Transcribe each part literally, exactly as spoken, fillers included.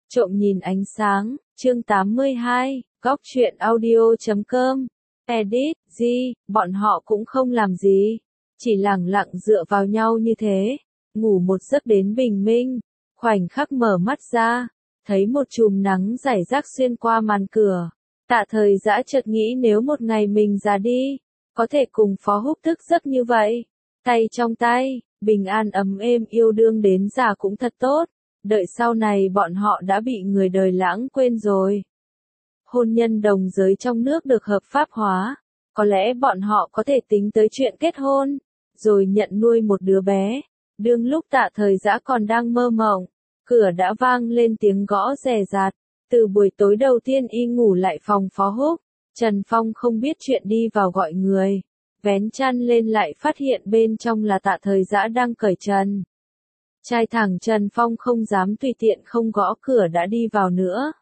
Trộm nhìn ánh sáng, chương tám mươi hai, góc truyện audio chấm com. Edit, gì, bọn họ cũng không làm gì. Chỉ lẳng lặng dựa vào nhau như thế. Ngủ một giấc đến bình minh. Khoảnh khắc mở mắt ra. Thấy một chùm nắng rải rác xuyên qua màn cửa. Tạ Thời Dã chợt nghĩ nếu một ngày mình già đi. Có thể cùng Phó Húc thức giấc như vậy. Tay trong tay, bình an ấm êm yêu đương đến già cũng thật tốt. Đợi sau này bọn họ đã bị người đời lãng quên rồi. Hôn nhân đồng giới trong nước được hợp pháp hóa. Có lẽ bọn họ có thể tính tới chuyện kết hôn. Rồi nhận nuôi một đứa bé. Đương lúc Tạ Thời Dã còn đang mơ mộng. Cửa đã vang lên tiếng gõ rè rạt. Từ buổi tối đầu tiên y ngủ lại phòng Phó Húc. Trần Phong không biết chuyện đi vào gọi người. Vén chăn lên lại phát hiện bên trong là Tạ Thời Dã đang cởi trần. Trai thẳng Trần Phong không dám tùy tiện không gõ cửa đã đi vào nữa.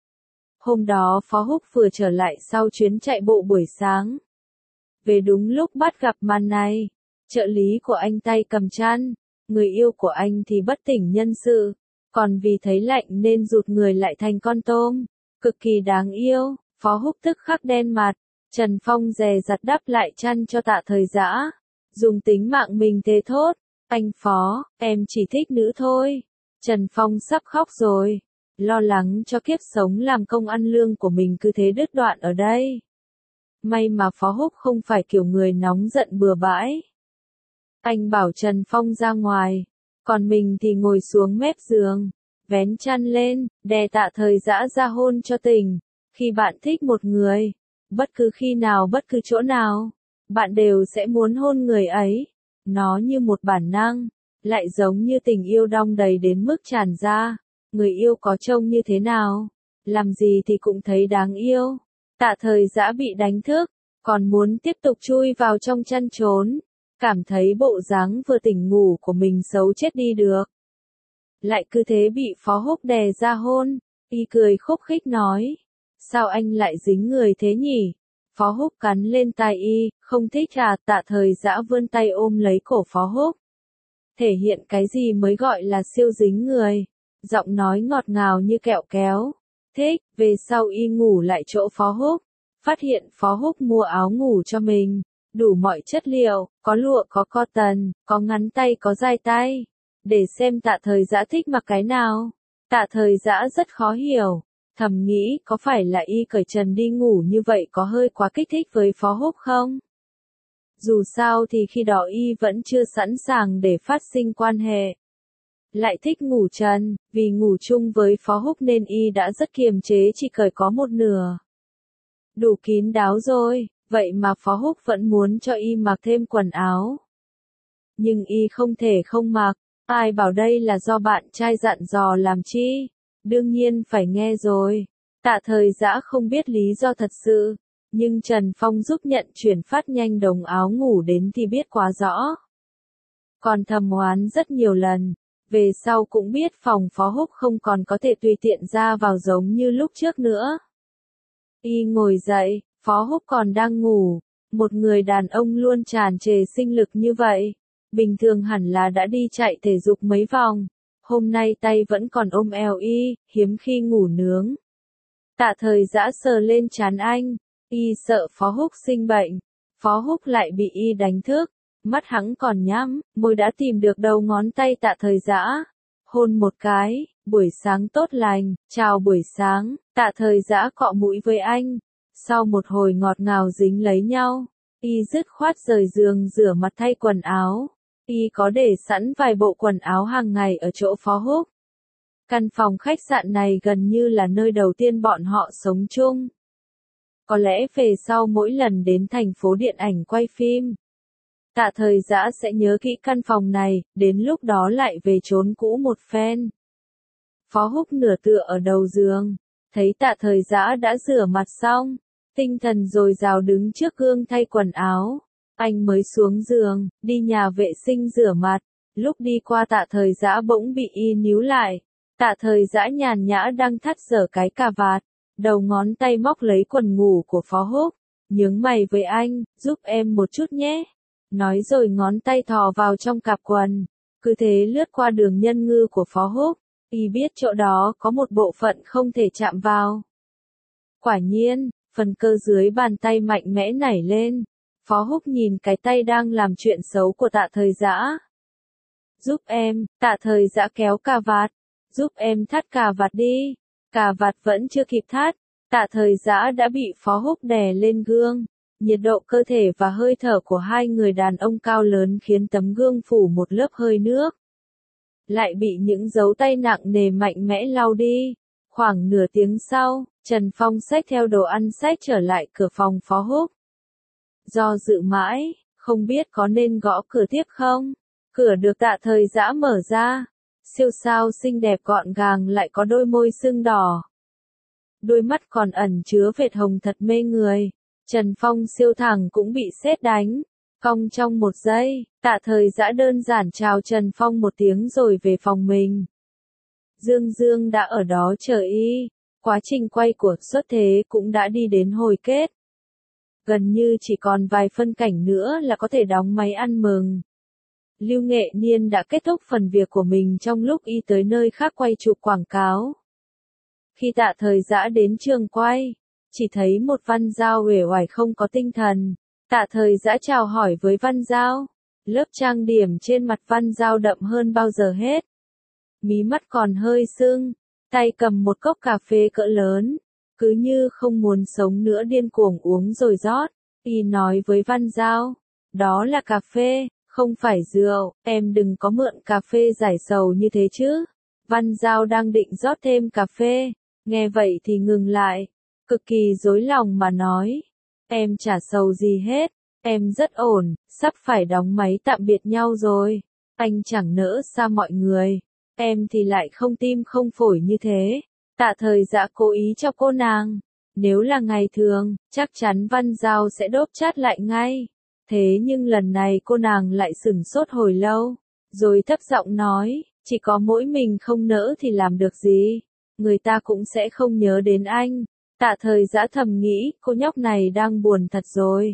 Hôm đó Phó Húc vừa trở lại sau chuyến chạy bộ buổi sáng. Về đúng lúc bắt gặp màn này, trợ lý của anh tay cầm chăn, người yêu của anh thì bất tỉnh nhân sự, còn vì thấy lạnh nên rụt người lại thành con tôm, cực kỳ đáng yêu. Phó Húc tức khắc đen mặt, Trần Phong dè dặt đắp lại chăn cho Tạ Thời Dã, dùng tính mạng mình thề thốt. Anh Phó, em chỉ thích nữ thôi. Trần Phong sắp khóc rồi. Lo lắng cho kiếp sống làm công ăn lương của mình cứ thế đứt đoạn ở đây. May mà Phó Húc không phải kiểu người nóng giận bừa bãi. Anh bảo Trần Phong ra ngoài. Còn mình thì ngồi xuống mép giường. Vén chăn lên, đè Tạ Thời Dã ra hôn cho tỉnh. Khi bạn thích một người, bất cứ khi nào bất cứ chỗ nào, bạn đều sẽ muốn hôn người ấy. Nó như một bản năng, lại giống như tình yêu đong đầy đến mức tràn ra. Người yêu có trông như thế nào, làm gì thì cũng thấy đáng yêu. Tạ Thời Dã bị đánh thức, còn muốn tiếp tục chui vào trong chăn trốn. Cảm thấy bộ dáng vừa tỉnh ngủ của mình xấu chết đi được. Lại cứ thế bị Phó Húc đè ra hôn, y cười khúc khích nói. Sao anh lại dính người thế nhỉ? Phó Húc cắn lên tai y, không thích à? Tạ Thời Dã vươn tay ôm lấy cổ Phó Húc. Thể hiện cái gì mới gọi là siêu dính người. Giọng nói ngọt ngào như kẹo kéo. Thích, về sau y ngủ lại chỗ Phó Húc. Phát hiện Phó Húc mua áo ngủ cho mình. Đủ mọi chất liệu, có lụa có cotton, có ngắn tay có dài tay. Để xem Tạ Thời Dã thích mặc cái nào. Tạ Thời Dã rất khó hiểu. Thầm nghĩ có phải là y cởi trần đi ngủ như vậy có hơi quá kích thích với Phó Húc không? Dù sao thì khi đó y vẫn chưa sẵn sàng để phát sinh quan hệ. Lại thích ngủ trần, vì ngủ chung với Phó Húc nên y đã rất kiềm chế chỉ cởi có một nửa. Đủ kín đáo rồi, vậy mà Phó Húc vẫn muốn cho y mặc thêm quần áo. Nhưng y không thể không mặc, ai bảo đây là do bạn trai dặn dò làm chi? Đương nhiên phải nghe rồi. Tạ Thời Dã không biết lý do thật sự, nhưng Trần Phong giúp nhận chuyển phát nhanh đồng áo ngủ đến thì biết quá rõ. Còn thầm oán rất nhiều lần, về sau cũng biết phòng Phó Húc không còn có thể tùy tiện ra vào giống như lúc trước nữa. Y ngồi dậy, Phó Húc còn đang ngủ, một người đàn ông luôn tràn trề sinh lực như vậy, bình thường hẳn là đã đi chạy thể dục mấy vòng. Hôm nay tay vẫn còn ôm eo y, hiếm khi ngủ nướng. Tạ Thời Dã sờ lên trán anh, y sợ Phó Húc sinh bệnh. Phó Húc lại bị y đánh thức, mắt hắn còn nhắm, môi đã tìm được đầu ngón tay Tạ Thời Dã. Hôn một cái, buổi sáng tốt lành, chào buổi sáng, Tạ Thời Dã cọ mũi với anh. Sau một hồi ngọt ngào dính lấy nhau, y dứt khoát rời giường rửa mặt thay quần áo. Y có để sẵn vài bộ quần áo hàng ngày ở chỗ Phó Húc. Căn phòng khách sạn này gần như là nơi đầu tiên bọn họ sống chung. Có lẽ về sau mỗi lần đến thành phố điện ảnh quay phim, Tạ Thời Dã sẽ nhớ kỹ căn phòng này, đến lúc đó lại về trốn cũ một phen. Phó Húc nửa tựa ở đầu giường, thấy Tạ Thời Dã đã rửa mặt xong, tinh thần dồi dào đứng trước gương thay quần áo. Anh mới xuống giường, đi nhà vệ sinh rửa mặt, lúc đi qua Tạ Thời Dã bỗng bị y níu lại. Tạ Thời Dã nhàn nhã đang thắt dở cái cà vạt, đầu ngón tay móc lấy quần ngủ của Phó Húc, nhướng mày với anh, giúp em một chút nhé. Nói rồi ngón tay thò vào trong cặp quần, cứ thế lướt qua đường nhân ngư của Phó Húc, Y biết chỗ đó có một bộ phận không thể chạm vào. Quả nhiên, phần cơ dưới bàn tay mạnh mẽ nảy lên. Phó Húc nhìn cái tay đang làm chuyện xấu của Tạ Thời Dã. Giúp em, Tạ Thời Dã kéo cà vạt. Giúp em thắt cà vạt đi. Cà vạt vẫn chưa kịp thắt. Tạ Thời Dã đã bị Phó Húc đè lên gương. Nhiệt độ cơ thể và hơi thở của hai người đàn ông cao lớn khiến tấm gương phủ một lớp hơi nước. Lại bị những dấu tay nặng nề mạnh mẽ lau đi. Khoảng nửa tiếng sau, Trần Phong xách theo đồ ăn xách trở lại cửa phòng Phó Húc. Do dự mãi, không biết có nên gõ cửa tiếp không? Cửa được Tạ Thời Dã mở ra. Siêu sao xinh đẹp gọn gàng lại có đôi môi sưng đỏ. Đôi mắt còn ẩn chứa vệt hồng thật mê người. Trần Phong siêu thẳng cũng bị sét đánh. Cong trong một giây, Tạ Thời Dã đơn giản chào Trần Phong một tiếng rồi về phòng mình. Dương Dương đã ở đó chờ y. Quá trình quay của Xuất Thế cũng đã đi đến hồi kết. Gần như chỉ còn vài phân cảnh nữa là có thể đóng máy ăn mừng. Lưu Nghệ Niên đã kết thúc phần việc của mình trong lúc y tới nơi khác quay chụp quảng cáo. Khi Tạ Thời Dã đến trường quay, chỉ thấy một Văn Giao uể oải không có tinh thần. Tạ Thời Dã chào hỏi với Văn Giao. Lớp trang điểm trên mặt Văn Giao đậm hơn bao giờ hết. Mí mắt còn hơi sưng, tay cầm một cốc cà phê cỡ lớn, cứ như không muốn sống nữa điên cuồng uống rồi rót. Y nói với Văn Giao, đó là cà phê, không phải rượu, em đừng có mượn cà phê giải sầu như thế chứ. Văn Giao đang định rót thêm cà phê, nghe vậy thì ngừng lại, cực kỳ rối lòng mà nói, em chả sầu gì hết, em rất ổn, sắp phải đóng máy tạm biệt nhau rồi, anh chẳng nỡ xa mọi người, em thì lại không tim không phổi như thế. Tạ Thời Dã cố ý cho cô nàng, nếu là ngày thường, chắc chắn Văn Giao sẽ đốp chát lại ngay. Thế nhưng lần này cô nàng lại sửng sốt hồi lâu, rồi thấp giọng nói, chỉ có mỗi mình không nỡ thì làm được gì, người ta cũng sẽ không nhớ đến anh. Tạ Thời Dã thầm nghĩ, cô nhóc này đang buồn thật rồi.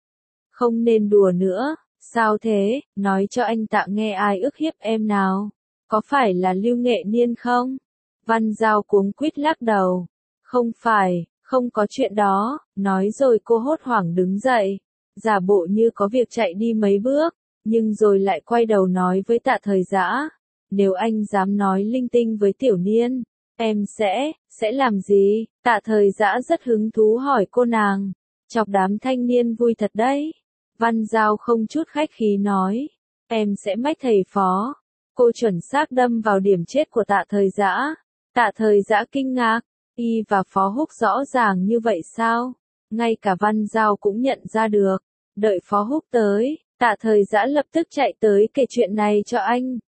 Không nên đùa nữa, sao thế, nói cho anh Tạ nghe ai ức hiếp em nào, có phải là Lưu Nghệ Niên không? Văn Giao cuống quýt lắc đầu, không phải, không có chuyện đó, nói rồi cô hốt hoảng đứng dậy. Giả bộ như có việc chạy đi mấy bước, nhưng rồi lại quay đầu nói với Tạ Thời Dã, nếu anh dám nói linh tinh với Tiểu Niên, em sẽ, sẽ làm gì? Tạ Thời Dã rất hứng thú hỏi cô nàng, chọc đám thanh niên vui thật đấy. Văn Giao không chút khách khí nói, em sẽ mách thầy Phó. Cô chuẩn xác đâm vào điểm chết của Tạ Thời Dã. Tạ Thời Dã kinh ngạc, y và Phó Húc rõ ràng như vậy sao? Ngay cả Văn Giao cũng nhận ra được. Đợi Phó Húc tới, Tạ Thời Dã lập tức chạy tới kể chuyện này cho anh.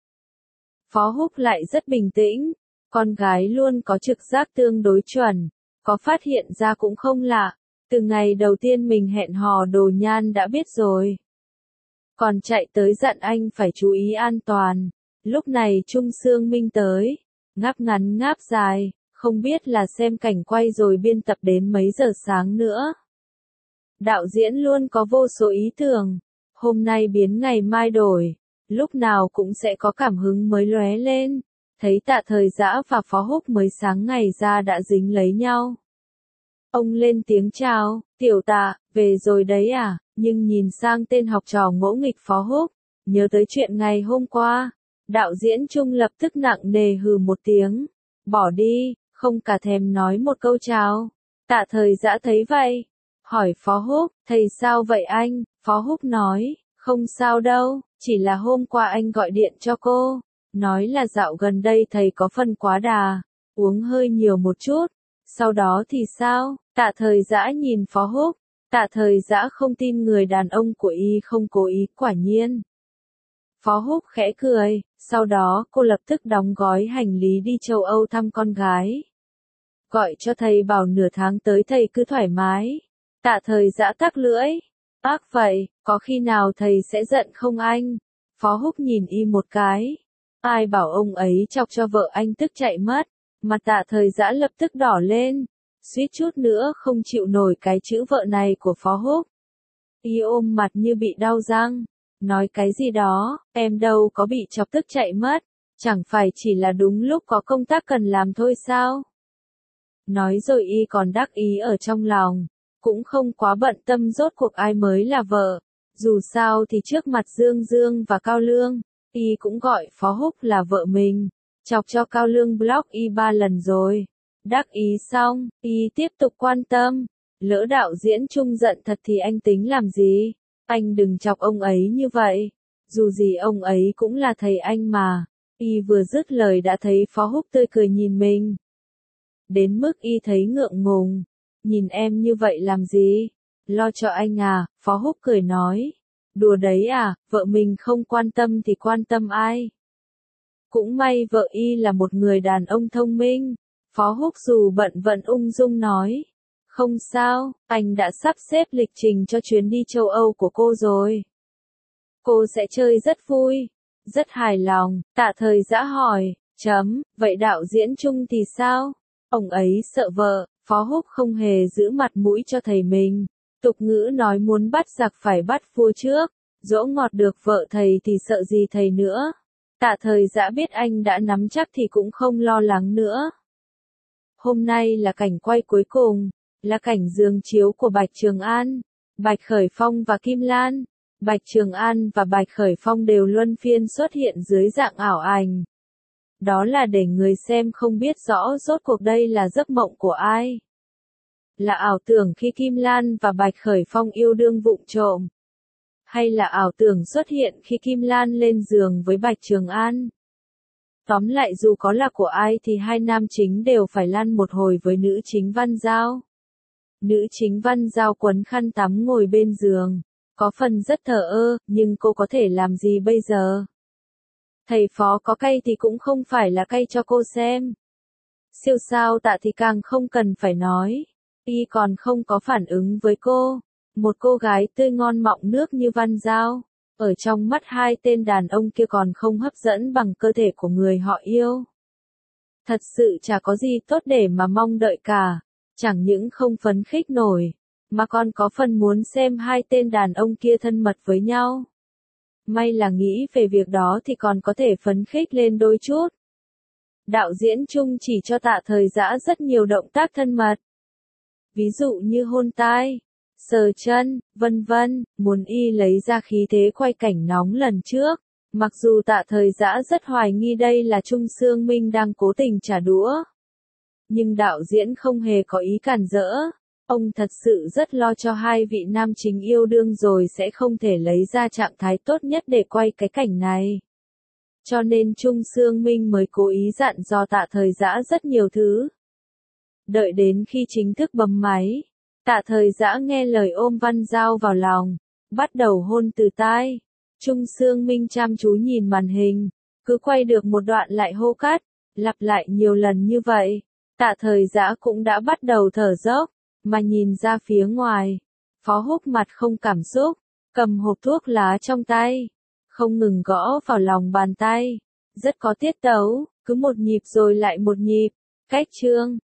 Phó Húc lại rất bình tĩnh, con gái luôn có trực giác tương đối chuẩn, có phát hiện ra cũng không lạ, từ ngày đầu tiên mình hẹn hò Đồ Nhan đã biết rồi. Còn chạy tới dặn anh phải chú ý an toàn. Lúc này Trung Sương Minh tới, ngáp ngắn ngáp dài, không biết là xem cảnh quay rồi biên tập đến mấy giờ sáng nữa. Đạo diễn luôn có vô số ý tưởng, hôm nay biến ngày mai đổi, lúc nào cũng sẽ có cảm hứng mới lóe lên. Thấy Tạ Thời Dã và Phó Húc mới sáng ngày ra đã dính lấy nhau. Ông lên tiếng chào, Tiểu Tạ, về rồi đấy à, nhưng nhìn sang tên học trò ngỗ nghịch Phó Húc, nhớ tới chuyện ngày hôm qua. Đạo diễn Trung lập tức nặng nề hừ một tiếng, bỏ đi, không cả thèm nói một câu chào. Tạ Thời Dã thấy vậy, hỏi Phó Húc, thầy sao vậy anh? Phó Húc nói, không sao đâu, chỉ là hôm qua anh gọi điện cho cô, nói là dạo gần đây thầy có phần quá đà, uống hơi nhiều một chút, sau đó thì sao? Tạ Thời Dã nhìn Phó Húc, Tạ Thời Dã không tin người đàn ông của y không cố ý, quả nhiên. Phó Húc khẽ cười, sau đó cô lập tức đóng gói hành lý đi châu Âu thăm con gái. Gọi cho thầy bảo nửa tháng tới thầy cứ thoải mái. Tạ Thời Dã tắc lưỡi. Ác vậy, có khi nào thầy sẽ giận không anh? Phó Húc nhìn y một cái. Ai bảo ông ấy chọc cho vợ anh tức chạy mất. Mặt Tạ Thời Dã lập tức đỏ lên. Suýt chút nữa không chịu nổi cái chữ vợ này của Phó Húc. Y ôm mặt như bị đau răng. Nói cái gì đó, em đâu có bị chọc tức chạy mất. Chẳng phải chỉ là đúng lúc có công tác cần làm thôi sao? Nói rồi y còn đắc ý ở trong lòng, cũng không quá bận tâm rốt cuộc ai mới là vợ. Dù sao thì trước mặt Dương Dương và Cao Lương, y cũng gọi Phó Húc là vợ mình, chọc cho Cao Lương block y ba lần rồi. Đắc ý xong, y tiếp tục quan tâm, lỡ đạo diễn Trung giận thật thì anh tính làm gì? Anh đừng chọc ông ấy như vậy, dù gì ông ấy cũng là thầy anh mà. Y vừa dứt lời đã thấy Phó Húc tươi cười nhìn mình. Đến mức y thấy ngượng ngùng, nhìn em như vậy làm gì? Lo cho anh à, Phó Húc cười nói. Đùa đấy à, vợ mình không quan tâm thì quan tâm ai? Cũng may vợ y là một người đàn ông thông minh. Phó Húc dù bận vẫn ung dung nói. Không sao, anh đã sắp xếp lịch trình cho chuyến đi châu Âu của cô rồi. Cô sẽ chơi rất vui, rất hài lòng. Tạ Thời Dã hỏi, chấm, vậy đạo diễn Trung thì sao? Ông ấy sợ vợ. Phó Húc không hề giữ mặt mũi cho thầy mình. Tục ngữ nói muốn bắt giặc phải bắt vua trước, dỗ ngọt được vợ thầy thì sợ gì thầy nữa. Tạ Thời Dã biết anh đã nắm chắc thì cũng không lo lắng nữa. Hôm nay là cảnh quay cuối cùng, là cảnh giường chiếu của Bạch Trường An, Bạch Khởi Phong và Kim Lan. Bạch Trường An và Bạch Khởi Phong đều luân phiên xuất hiện dưới dạng ảo ảnh. Đó là để người xem không biết rõ rốt cuộc đây là giấc mộng của ai. Là ảo tưởng khi Kim Lan và Bạch Khởi Phong yêu đương vụng trộm? Hay là ảo tưởng xuất hiện khi Kim Lan lên giường với Bạch Trường An? Tóm lại dù có là của ai thì hai nam chính đều phải lăn một hồi với nữ chính Văn Giao. Nữ chính Văn Giao quấn khăn tắm ngồi bên giường, có phần rất thờ ơ, nhưng cô có thể làm gì bây giờ? Thầy Phó có cay thì cũng không phải là cay cho cô xem. Siêu sao Tạ thì càng không cần phải nói. Y còn không có phản ứng với cô. Một cô gái tươi ngon mọng nước như Văn Giao, ở trong mắt hai tên đàn ông kia còn không hấp dẫn bằng cơ thể của người họ yêu. Thật sự chả có gì tốt để mà mong đợi cả. Chẳng những không phấn khích nổi, mà còn có phần muốn xem hai tên đàn ông kia thân mật với nhau. May là nghĩ về việc đó thì còn có thể phấn khích lên đôi chút. Đạo diễn Trung chỉ cho Tạ Thời Dã rất nhiều động tác thân mật. Ví dụ như hôn tai, sờ chân, vân vân, muốn y lấy ra khí thế quay cảnh nóng lần trước. Mặc dù Tạ Thời Dã rất hoài nghi đây là Trung Sương Minh đang cố tình trả đũa. Nhưng đạo diễn không hề có ý cản rỡ. Ông thật sự rất lo cho hai vị nam chính yêu đương rồi sẽ không thể lấy ra trạng thái tốt nhất để quay cái cảnh này. Cho nên Trung Sương Minh mới cố ý dặn dò Tạ Thời Dã rất nhiều thứ. Đợi đến khi chính thức bấm máy, Tạ Thời Dã nghe lời ôm Văn Giao vào lòng, bắt đầu hôn từ tai. Trung Sương Minh chăm chú nhìn màn hình, cứ quay được một đoạn lại hô cắt, lặp lại nhiều lần như vậy. Tạ Thời Dã cũng đã bắt đầu thở dốc, mà nhìn ra phía ngoài. Phó Húc mặt không cảm xúc, cầm hộp thuốc lá trong tay, không ngừng gõ vào lòng bàn tay. Rất có tiết tấu, cứ một nhịp rồi lại một nhịp. Cách chương